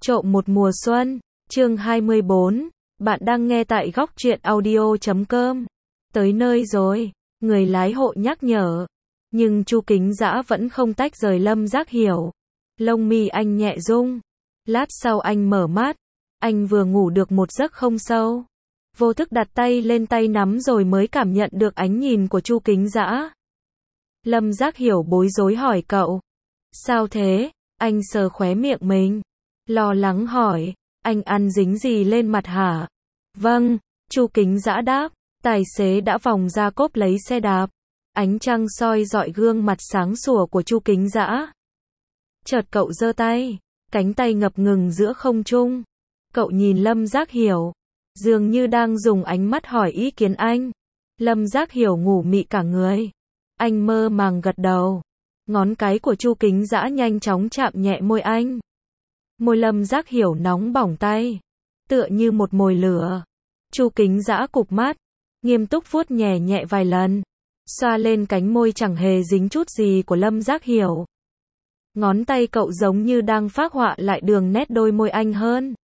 Trộm một mùa xuân, chương 24, bạn đang nghe tại góc truyện audio.com. Tới nơi rồi, người lái hộ nhắc nhở. Nhưng Chu Kính Dã vẫn không tách rời Lâm Giác Hiểu. Lông mi anh nhẹ rung. Lát sau anh mở mắt. Anh vừa ngủ được một giấc không sâu. Vô thức đặt tay lên tay nắm rồi mới cảm nhận được ánh nhìn của Chu Kính Dã. Lâm Giác Hiểu bối rối hỏi cậu. Sao thế? Anh sờ khóe miệng mình. Lo lắng hỏi, anh ăn dính gì lên mặt hả? Vâng, Chu Kính Dã đáp. Tài xế đã vòng ra cốp lấy xe đạp. Ánh trăng soi rọi gương mặt sáng sủa của Chu Kính Dã. Chợt cậu giơ tay, cánh tay ngập ngừng giữa không trung. Cậu nhìn Lâm Giác Hiểu, dường như đang dùng ánh mắt hỏi ý kiến anh. Lâm Giác Hiểu ngủ mị cả người. Anh mơ màng gật đầu. Ngón cái của Chu Kính Dã nhanh chóng chạm nhẹ môi anh. Môi Lâm Giác Hiểu nóng bỏng tay, tựa như một mồi lửa. Chu Kính Dã cụp mắt, nghiêm túc vuốt nhẹ nhẹ vài lần, xoa lên cánh môi chẳng hề dính chút gì của Lâm Giác Hiểu. Ngón tay cậu giống như đang phác họa lại đường nét đôi môi anh hơn.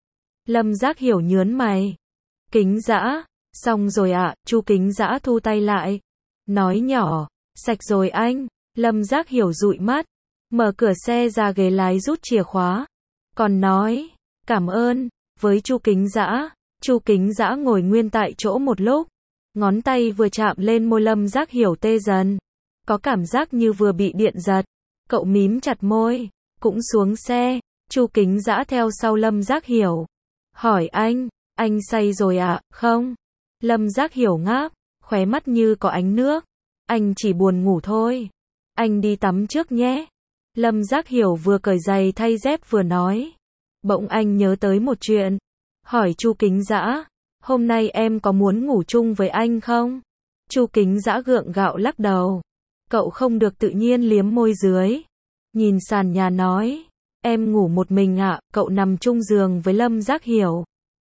Lâm Giác Hiểu nhướng mày. Kính Dã, xong rồi ạ. Chu Kính Dã thu tay lại, nói nhỏ, sạch rồi anh. Lâm Giác Hiểu dụi mắt, mở cửa xe ra ghế lái rút chìa khóa, còn nói, cảm ơn, với Chu Kính Dã. Chu Kính Dã ngồi nguyên tại chỗ một lúc, ngón tay vừa chạm lên môi Lâm Giác Hiểu tê dần, có cảm giác như vừa bị điện giật. Cậu mím chặt môi, cũng xuống xe. Chu Kính Dã theo sau Lâm Giác Hiểu, hỏi anh say rồi ạ? Không. Lâm Giác Hiểu ngáp, khóe mắt như có ánh nước. Anh chỉ buồn ngủ thôi. Anh đi tắm trước nhé. Lâm Giác Hiểu vừa cởi giày thay dép vừa nói. Bỗng anh nhớ tới một chuyện, hỏi Chu Kính Dã, hôm nay em có muốn ngủ chung với anh không? Chu Kính Dã gượng gạo lắc đầu. Cậu không được tự nhiên liếm môi dưới. Nhìn sàn nhà nói, em ngủ một mình ạ. Cậu nằm chung giường với Lâm Giác Hiểu,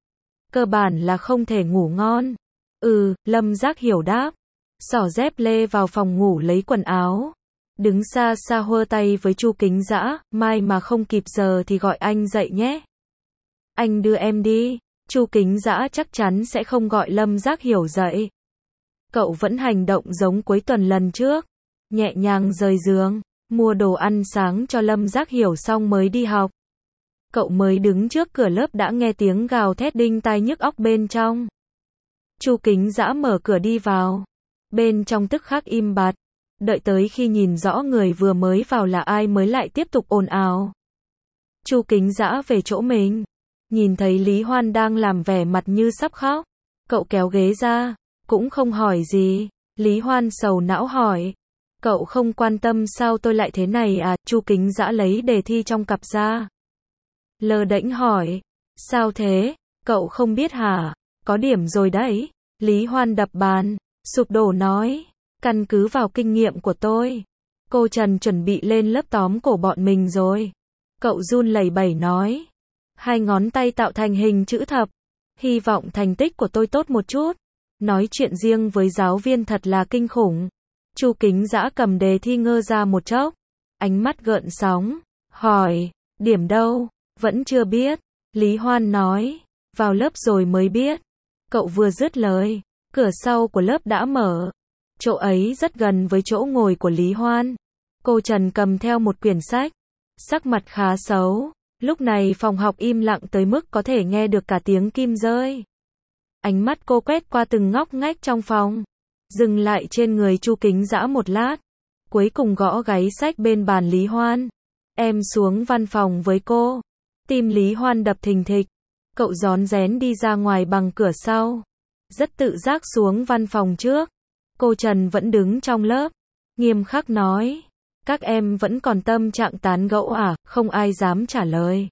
cơ bản là không thể ngủ ngon. Lâm Giác Hiểu đáp. Xỏ dép lê vào phòng ngủ lấy quần áo. Đứng xa xa hơ tay với Chu Kính Dã, mai mà không kịp giờ thì gọi anh dậy nhé. Anh đưa em đi. Chu Kính Dã chắc chắn sẽ không gọi Lâm Giác Hiểu dậy. Cậu vẫn hành động giống cuối tuần lần trước, nhẹ nhàng rời giường, mua đồ ăn sáng cho Lâm Giác Hiểu xong mới đi học. Cậu mới đứng trước cửa lớp đã nghe tiếng gào thét đinh tai nhức óc bên trong. Chu Kính Dã mở cửa đi vào. Bên trong tức khắc im bặt. Đợi tới khi nhìn rõ người vừa mới vào là ai mới lại tiếp tục ồn ào. Chu Kính Dã về chỗ mình, nhìn thấy Lý Hoan đang làm vẻ mặt như sắp khóc. Cậu kéo ghế ra, cũng không hỏi gì. Lý Hoan sầu não hỏi, cậu không quan tâm sao tôi lại thế này à? Chu Kính Dã lấy đề thi trong cặp ra, lơ đễnh hỏi, sao thế? Cậu không biết hả? Có điểm rồi đấy. Lý Hoan đập bàn, sụp đổ nói, căn cứ vào kinh nghiệm của tôi, cô Trần chuẩn bị lên lớp tóm cổ bọn mình rồi. Cậu run lẩy bẩy nói, hai ngón tay tạo thành hình chữ thập, hy vọng thành tích của tôi tốt một chút. Nói chuyện riêng với giáo viên thật là kinh khủng. Chu Kính Dã cầm đề thi ngơ ra một chốc, ánh mắt gợn sóng, hỏi, điểm đâu? Vẫn chưa biết. Lý Hoan nói, vào lớp rồi mới biết. Cậu vừa dứt lời, cửa sau của lớp đã mở. Chỗ ấy rất gần với chỗ ngồi của Lý Hoan. Cô Trần cầm theo một quyển sách, sắc mặt khá xấu. Lúc này phòng học im lặng tới mức có thể nghe được cả tiếng kim rơi. Ánh mắt cô quét qua từng ngóc ngách trong phòng, dừng lại trên người Chu Kính Dã một lát, cuối cùng gõ gáy sách bên bàn Lý Hoan. Em xuống văn phòng với cô. Tim Lý Hoan đập thình thịch. Cậu rón rén đi ra ngoài bằng cửa sau, rất tự giác xuống văn phòng trước. Cô Trần vẫn đứng trong lớp, nghiêm khắc nói, các em vẫn còn tâm trạng tán gẫu à? Không ai dám trả lời.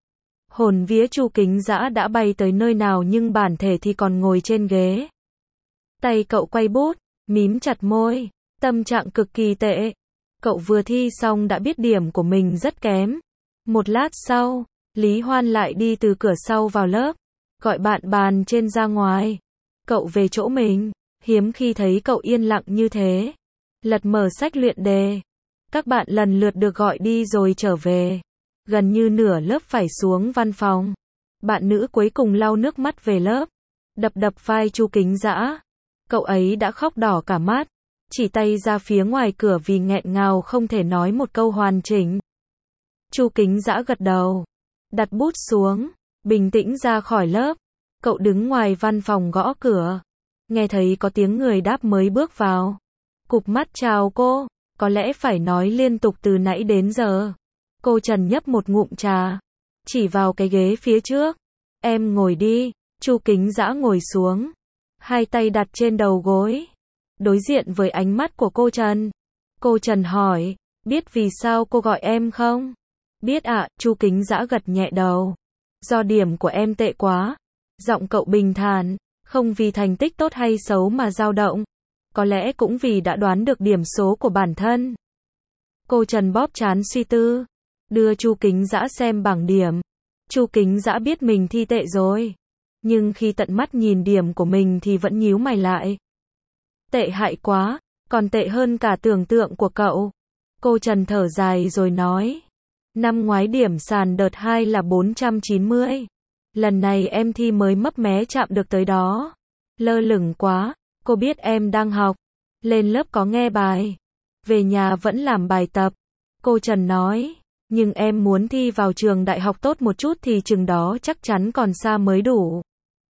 Hồn vía Chu Kính Dã đã bay tới nơi nào nhưng bản thể thì còn ngồi trên ghế. Tay cậu quay bút, mím chặt môi, tâm trạng cực kỳ tệ. Cậu vừa thi xong đã biết điểm của mình rất kém. Một lát sau, Lý Hoan lại đi từ cửa sau vào lớp, gọi bạn bàn trên ra ngoài. Cậu về chỗ mình, hiếm khi thấy cậu yên lặng như thế. Lật mở sách luyện đề. Các bạn lần lượt được gọi đi rồi trở về. gần như nửa lớp phải xuống văn phòng. Bạn nữ cuối cùng lau nước mắt về lớp, đập đập vai Chu Kính Dã. Cậu ấy đã khóc đỏ cả mắt, chỉ tay ra phía ngoài cửa vì nghẹn ngào không thể nói một câu hoàn chỉnh. Chu Kính Dã gật đầu, đặt bút xuống, bình tĩnh ra khỏi lớp. Cậu đứng ngoài văn phòng gõ cửa, nghe thấy có tiếng người đáp mới bước vào. Cụp mắt chào cô, có lẽ phải nói liên tục từ nãy đến giờ. Cô Trần nhấp một ngụm trà, chỉ vào cái ghế phía trước. Em ngồi đi. Chu Kính Dã ngồi xuống, hai tay đặt trên đầu gối, đối diện với ánh mắt của cô Trần. Cô Trần hỏi, biết vì sao cô gọi em không? Biết ạ, Chu Kính Dã gật nhẹ đầu. Do điểm của em tệ quá. Giọng cậu bình thản, không vì thành tích tốt hay xấu mà dao động. Có lẽ cũng vì đã đoán được điểm số của bản thân. Cô Trần bóp trán suy tư, đưa Chu Kính Dã xem bảng điểm. Chu Kính Dã biết mình thi tệ rồi, nhưng khi tận mắt nhìn điểm của mình thì vẫn nhíu mày lại. Tệ hại quá, còn tệ hơn cả tưởng tượng của cậu. Cô Trần thở dài rồi nói, năm ngoái điểm sàn đợt 2 là 490. Lần này em thi mới mấp mé chạm được tới đó. Lơ lửng quá, cô biết em đang học. Lên lớp có nghe bài, về nhà vẫn làm bài tập. Cô Trần nói, nhưng em muốn thi vào trường đại học tốt một chút thì chừng đó chắc chắn còn xa mới đủ.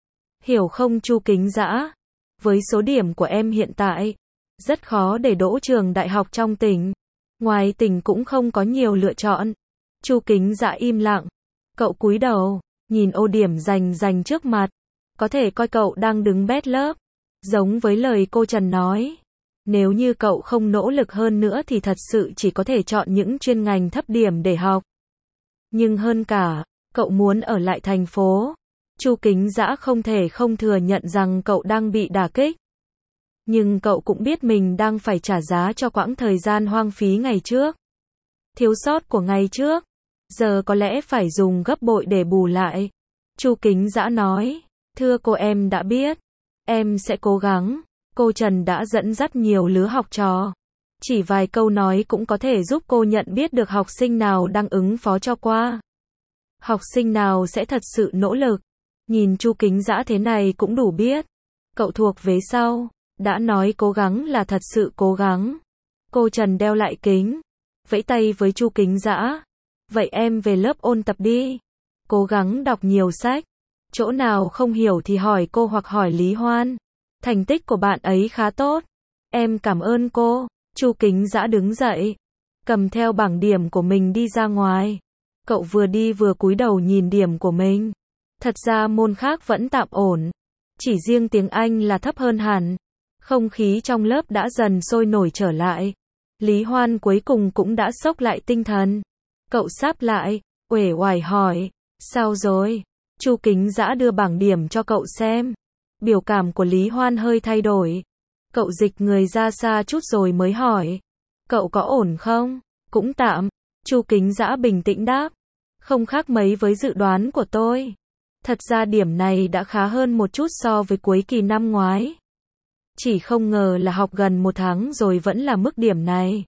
Hiểu không Chu Kính Dã? Với số điểm của em hiện tại, rất khó để đỗ trường đại học trong tỉnh. Ngoài tỉnh cũng không có nhiều lựa chọn. Chu Kính Dã im lặng. Cậu cúi đầu, nhìn ô điểm rành trước mặt. Có thể coi cậu đang đứng bét lớp. Giống với lời cô Trần nói. Nếu như cậu không nỗ lực hơn nữa thì thật sự chỉ có thể chọn những chuyên ngành thấp điểm để học. Nhưng hơn cả, cậu muốn ở lại thành phố. Chu Kính Dã không thể không thừa nhận rằng cậu đang bị đả kích. Nhưng cậu cũng biết mình đang phải trả giá cho quãng thời gian hoang phí ngày trước. Thiếu sót của ngày trước, giờ có lẽ phải dùng gấp bội để bù lại. Chu Kính Dã nói, thưa cô em đã biết, em sẽ cố gắng. Cô Trần đã dẫn dắt nhiều lứa học trò. Chỉ vài câu nói cũng có thể giúp cô nhận biết được học sinh nào đang ứng phó cho qua. Học sinh nào sẽ thật sự nỗ lực. Nhìn Chu Kính Dã thế này cũng đủ biết. Cậu thuộc vế sau. Đã nói cố gắng là thật sự cố gắng. Cô Trần đeo lại kính, vẫy tay với Chu Kính Dã. Vậy em về lớp ôn tập đi. Cố gắng đọc nhiều sách. Chỗ nào không hiểu thì hỏi cô hoặc hỏi Lý Hoan. Thành tích của bạn ấy khá tốt. Em cảm ơn cô. Chu Kính Dã đứng dậy, cầm theo bảng điểm của mình đi ra ngoài. Cậu vừa đi vừa cúi đầu nhìn điểm của mình. Thật ra môn khác vẫn tạm ổn. Chỉ riêng tiếng Anh là thấp hơn hẳn. Không khí trong lớp đã dần sôi nổi trở lại. Lý Hoan cuối cùng cũng đã xốc lại tinh thần. Cậu sáp lại, uể oải hỏi, sao rồi? Chu Kính Dã đưa bảng điểm cho cậu xem. Biểu cảm của Lý Hoan hơi thay đổi. Cậu dịch người ra xa chút rồi mới hỏi, cậu có ổn không? Cũng tạm. Chu Kính Dã bình tĩnh đáp, không khác mấy với dự đoán của tôi. Thật ra điểm này đã khá hơn một chút so với cuối kỳ năm ngoái. Chỉ không ngờ là học gần một tháng rồi vẫn là mức điểm này.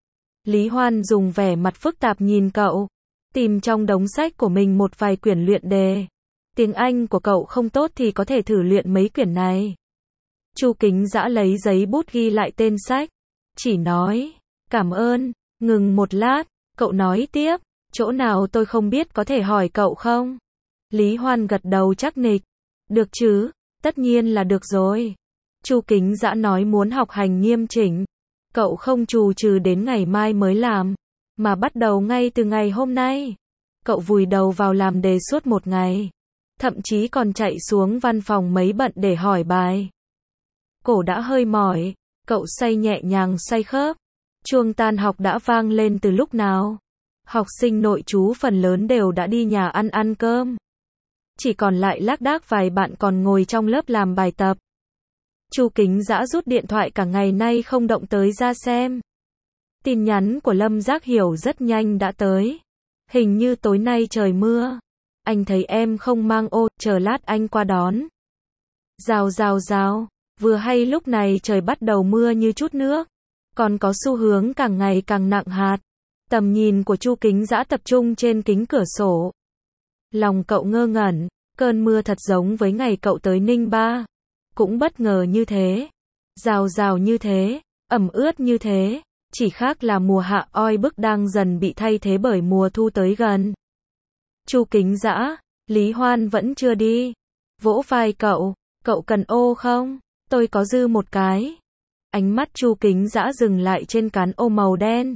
Lý Hoan dùng vẻ mặt phức tạp nhìn cậu, tìm trong đống sách của mình một vài quyển luyện đề. Tiếng Anh của cậu không tốt thì có thể thử luyện mấy quyển này. Chu Kính Dã lấy giấy bút ghi lại tên sách, chỉ nói, cảm ơn. Ngừng một lát, cậu nói tiếp, chỗ nào tôi không biết có thể hỏi cậu không? Lý Hoan gật đầu chắc nịch, được chứ, tất nhiên là được rồi. Chu Kính Dã nói muốn học hành nghiêm chỉnh. Cậu không chù trừ đến ngày mai mới làm, mà bắt đầu ngay từ ngày hôm nay. Cậu vùi đầu vào làm đề suốt một ngày. Thậm chí còn chạy xuống văn phòng mấy bận để hỏi bài. Cổ đã hơi mỏi, cậu xoay nhẹ nhàng xoay khớp. Chuông tan học đã vang lên từ lúc nào. Học sinh nội trú phần lớn đều đã đi nhà ăn cơm. Chỉ còn lại lác đác vài bạn còn ngồi trong lớp làm bài tập. Chu Kính Dã rút điện thoại cả ngày nay không động tới ra xem. Tin nhắn của Lâm Giác Hiểu rất nhanh đã tới. Hình như tối nay trời mưa. Anh thấy em không mang ô, chờ lát anh qua đón. Rào. Vừa hay lúc này trời bắt đầu mưa như chút nước. Còn có xu hướng càng ngày càng nặng hạt. Tầm nhìn của Chu Kính Dã tập trung trên kính cửa sổ. Lòng cậu ngơ ngẩn, cơn mưa thật giống với ngày cậu tới Ninh Ba. Cũng bất ngờ như thế, rào rào như thế, ẩm ướt như thế, chỉ khác là mùa hạ oi bức đang dần bị thay thế bởi mùa thu tới gần. Chu Kính Dã, Lý Hoan vẫn chưa đi. Vỗ vai cậu cần ô không? Tôi có dư một cái. Ánh mắt Chu Kính Dã dừng lại trên cán ô màu đen.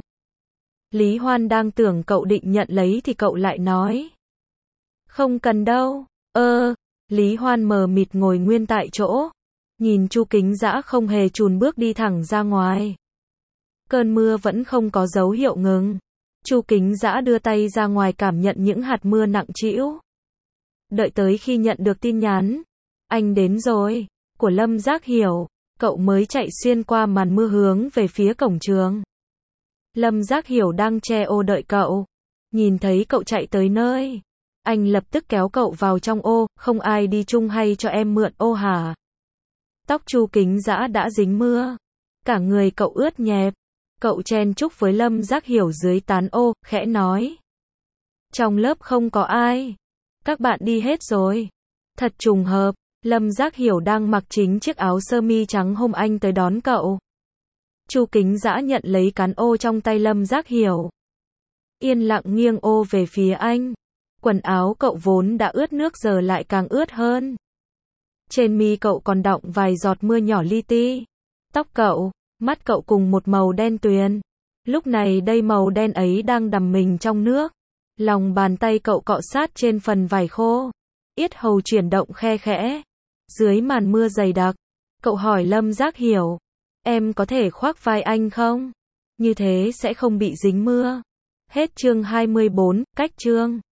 Lý Hoan đang tưởng cậu định nhận lấy thì cậu lại nói. Không cần đâu. Lý Hoan mờ mịt ngồi nguyên tại chỗ. Nhìn Chu Kính Dã không hề chùn bước đi thẳng ra ngoài. Cơn mưa vẫn không có dấu hiệu ngừng. Chu Kính Dã đưa tay ra ngoài cảm nhận những hạt mưa nặng trĩu. Đợi tới khi nhận được tin nhắn. Anh đến rồi. Của Lâm Giác Hiểu. Cậu mới chạy xuyên qua màn mưa hướng về phía cổng trường. Lâm Giác Hiểu đang che ô đợi cậu. Nhìn thấy cậu chạy tới nơi. Anh lập tức kéo cậu vào trong ô. Không ai đi chung hay cho em mượn ô hả? Tóc Chu Kính Dã đã dính mưa. Cả người cậu ướt nhẹp. Cậu chen chúc với Lâm Giác Hiểu dưới tán ô, khẽ nói. Trong lớp không có ai. Các bạn đi hết rồi. Thật trùng hợp, Lâm Giác Hiểu đang mặc chính chiếc áo sơ mi trắng hôm anh tới đón cậu. Chu Kính Dã nhận lấy cán ô trong tay Lâm Giác Hiểu. Yên lặng nghiêng ô về phía anh. Quần áo cậu vốn đã ướt nước giờ lại càng ướt hơn. Trên mi cậu còn đọng vài giọt mưa nhỏ li ti. Tóc cậu, mắt cậu cùng một màu đen tuyền. Lúc này đây màu đen ấy đang đằm mình trong nước. Lòng bàn tay cậu cọ sát trên phần vải khô. Yết hầu chuyển động khe khẽ. Dưới màn mưa dày đặc, cậu hỏi Lâm Giác Hiểu. Em có thể khoác vai anh không? Như thế sẽ không bị dính mưa. Hết chương 24, cách chương.